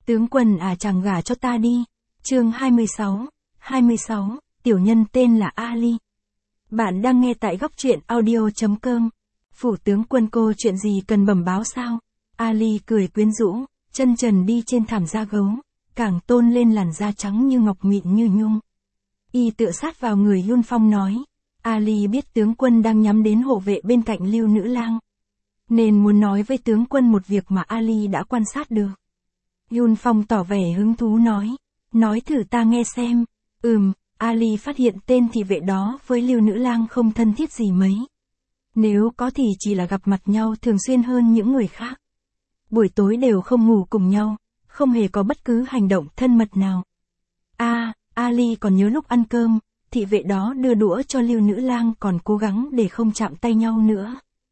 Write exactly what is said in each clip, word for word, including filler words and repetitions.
Tướng quân à chàng gả cho ta đi. Chương hai mươi sáu, hai mươi sáu, tiểu nhân tên là Ali. Bạn đang nghe tại góc truyện audio chấm com. Phủ tướng quân cô chuyện gì cần bẩm báo sao? Ali cười quyến rũ, chân trần đi trên thảm da gấu, càng tôn lên làn da trắng như ngọc mịn như nhung. Y tựa sát vào người Yun Phong nói. Ali biết tướng quân đang nhắm đến hộ vệ bên cạnh Lưu Nữ Lang, nên muốn nói với tướng quân một việc mà Ali đã quan sát được. Yun Phong tỏ vẻ hứng thú nói. Nói thử ta nghe xem. Ừm, Ali phát hiện tên thị vệ đó với Lưu Nữ Lang không thân thiết gì mấy. Nếu có thì chỉ là gặp mặt nhau thường xuyên hơn những người khác. Buổi tối đều không ngủ cùng nhau, không hề có bất cứ hành động thân mật nào. À, Ali còn nhớ lúc ăn cơm, thị vệ đó đưa đũa cho Lưu Nữ Lang còn cố gắng để không chạm tay nhau nữa.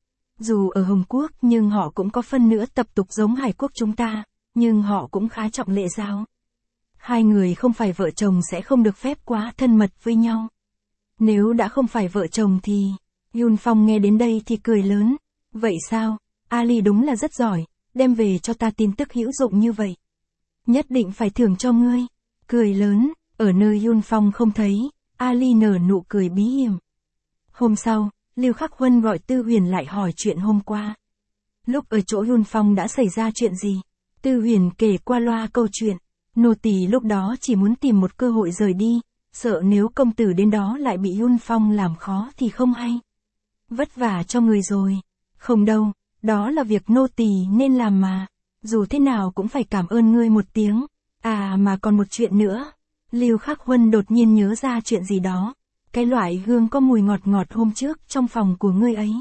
Dù ở Hồng Quốc nhưng họ cũng có phân nữa tập tục giống Hải Quốc chúng ta, nhưng họ cũng khá trọng lễ giáo. Hai người không phải vợ chồng sẽ không được phép quá thân mật với nhau. Nếu đã không phải vợ chồng thì... Yun Phong nghe đến đây thì cười lớn. Vậy sao? Ali đúng là rất giỏi, đem về cho ta tin tức hữu dụng như vậy. Nhất định phải thưởng cho ngươi. Cười lớn, ở nơi Yun Phong không thấy, Ali nở nụ cười bí hiểm. Hôm sau, Lưu Khắc Huân gọi Tư Huyền lại hỏi chuyện hôm qua. Lúc ở chỗ Yun Phong đã xảy ra chuyện gì? Tư Huyền kể qua loa câu chuyện. Nô tỳ lúc đó chỉ muốn tìm một cơ hội rời đi, sợ nếu công tử đến đó lại bị Yun Phong làm khó thì không hay. Vất vả cho người rồi. Không đâu, đó là việc nô tỳ nên làm mà. Dù thế nào cũng phải cảm ơn ngươi một tiếng. À mà còn một chuyện nữa. Lưu Khắc Huân đột nhiên nhớ ra chuyện gì đó. Cái loại hương có mùi ngọt ngọt hôm trước trong phòng của ngươi ấy.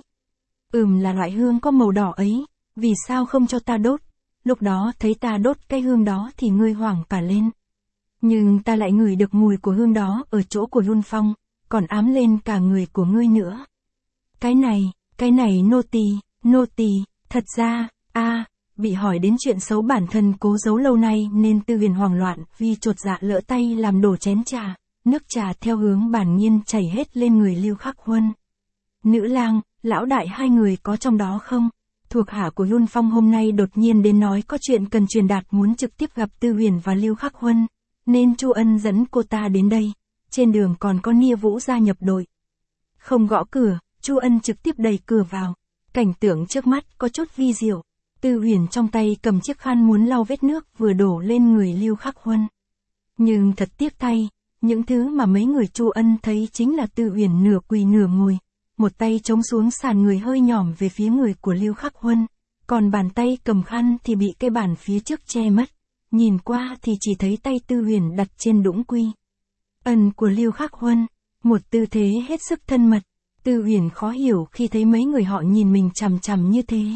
Ừm là loại hương có màu đỏ ấy, vì sao không cho ta đốt? Lúc đó thấy ta đốt cái hương đó thì ngươi hoảng cả lên. Nhưng ta lại ngửi được mùi của hương đó ở chỗ của Yun Phong, còn ám lên cả người của ngươi nữa. Cái này, cái này nô tỳ, nô tỳ, thật ra, a bị hỏi đến chuyện xấu bản thân cố giấu lâu nay nên Tư Huyền hoảng loạn vì chột dạ lỡ tay làm đổ chén trà, nước trà theo hướng bản nhiên chảy hết lên người Lưu Khắc Huân. Nữ lang, lão đại hai người có trong đó không? Thuộc hạ của Yun Phong hôm nay đột nhiên đến nói có chuyện cần truyền đạt muốn trực tiếp gặp Tư Huyền và Lưu Khắc Huân, nên Chu Ân dẫn cô ta đến đây. Trên đường còn có Nia Vũ gia nhập đội. Không gõ cửa, Chu Ân trực tiếp đẩy cửa vào. Cảnh tượng trước mắt có chút vi diệu. Tư Huyền trong tay cầm chiếc khăn muốn lau vết nước vừa đổ lên người Lưu Khắc Huân. Nhưng thật tiếc thay, những thứ mà mấy người Chu Ân thấy chính là Tư Huyền nửa quỳ nửa ngồi. Một tay chống xuống sàn người hơi nhỏm về phía người của Lưu Khắc Huân, còn bàn tay cầm khăn thì bị cái bàn phía trước che mất. Nhìn qua thì chỉ thấy tay Tư Huyền đặt trên đũng quy. Ân của Lưu Khắc Huân, một tư thế hết sức thân mật. Tư Huyền khó hiểu khi thấy mấy người họ nhìn mình chằm chằm như thế.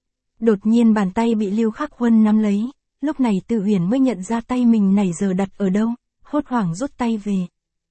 Đột nhiên bàn tay bị Lưu Khắc Huân nắm lấy, lúc này Tư Huyền mới nhận ra tay mình nãy giờ đặt ở đâu, hốt hoảng rút tay về.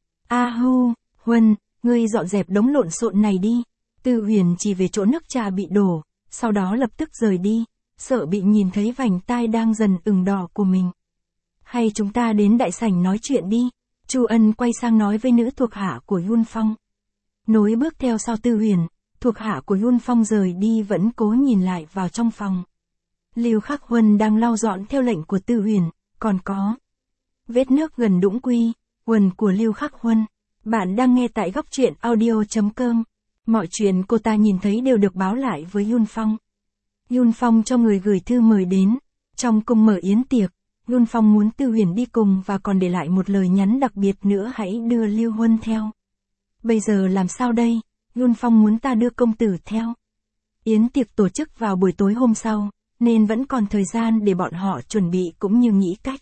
A hu, Huân, ngươi dọn dẹp đống lộn xộn này đi. Tư Huyền chỉ về chỗ nước trà bị đổ, sau đó lập tức rời đi, sợ bị nhìn thấy vành tai đang dần ửng đỏ của mình. Hay chúng ta đến đại sảnh nói chuyện đi. Chu Ân quay sang nói với nữ thuộc hạ của Yun Phong. Nối bước theo sau Tư Huyền, thuộc hạ của Yun Phong rời đi vẫn cố nhìn lại vào trong phòng. Lưu Khắc Huân đang lau dọn theo lệnh của Tư Huyền, còn có vết nước gần đũng quy, quần của Lưu Khắc Huân. Bạn đang nghe tại góc truyện audio chấm com. Mọi chuyện cô ta nhìn thấy đều được báo lại với Yun Phong. Yun Phong cho người gửi thư mời đến. Trong cung mở yến tiệc, Yun Phong muốn Tư Huyền đi cùng và còn để lại một lời nhắn đặc biệt nữa hãy đưa Lưu Huân theo. Bây giờ làm sao đây? Yun Phong muốn ta đưa công tử theo. Yến tiệc tổ chức vào buổi tối hôm sau, nên vẫn còn thời gian để bọn họ chuẩn bị cũng như nghĩ cách.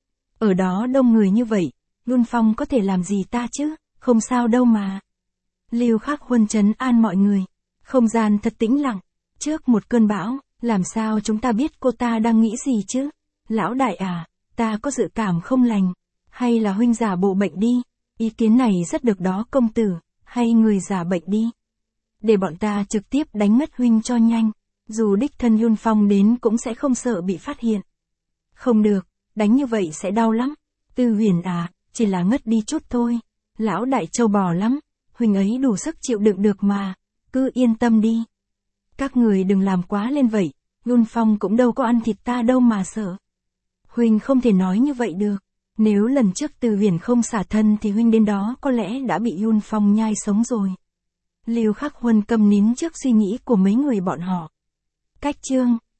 Ở đó đông người như vậy, Yun Phong có thể làm gì ta chứ? Không sao đâu mà. Lưu Khắc Huân trấn an mọi người. Không gian thật tĩnh lặng. Trước một cơn bão, làm sao chúng ta biết cô ta đang nghĩ gì chứ? Lão đại à, ta có dự cảm không lành. Hay là huynh giả bộ bệnh đi? Ý kiến này rất được đó công tử. Hay người giả bệnh đi? Để bọn ta trực tiếp đánh mất huynh cho nhanh. Dù đích thân Yun Phong đến cũng sẽ không sợ bị phát hiện. Không được, đánh như vậy sẽ đau lắm. Tư Huyền à, chỉ là ngất đi chút thôi. Lão đại trâu bò lắm, huynh ấy đủ sức chịu đựng được mà, cứ yên tâm đi. Các người đừng làm quá lên vậy, Yun Phong cũng đâu có ăn thịt ta đâu mà sợ. Huynh không thể nói như vậy được. Nếu lần trước Từ Viễn không xả thân thì huynh đến đó có lẽ đã bị Yun Phong nhai sống rồi. Lưu Khắc Huân câm nín trước suy nghĩ của mấy người bọn họ. Cách chương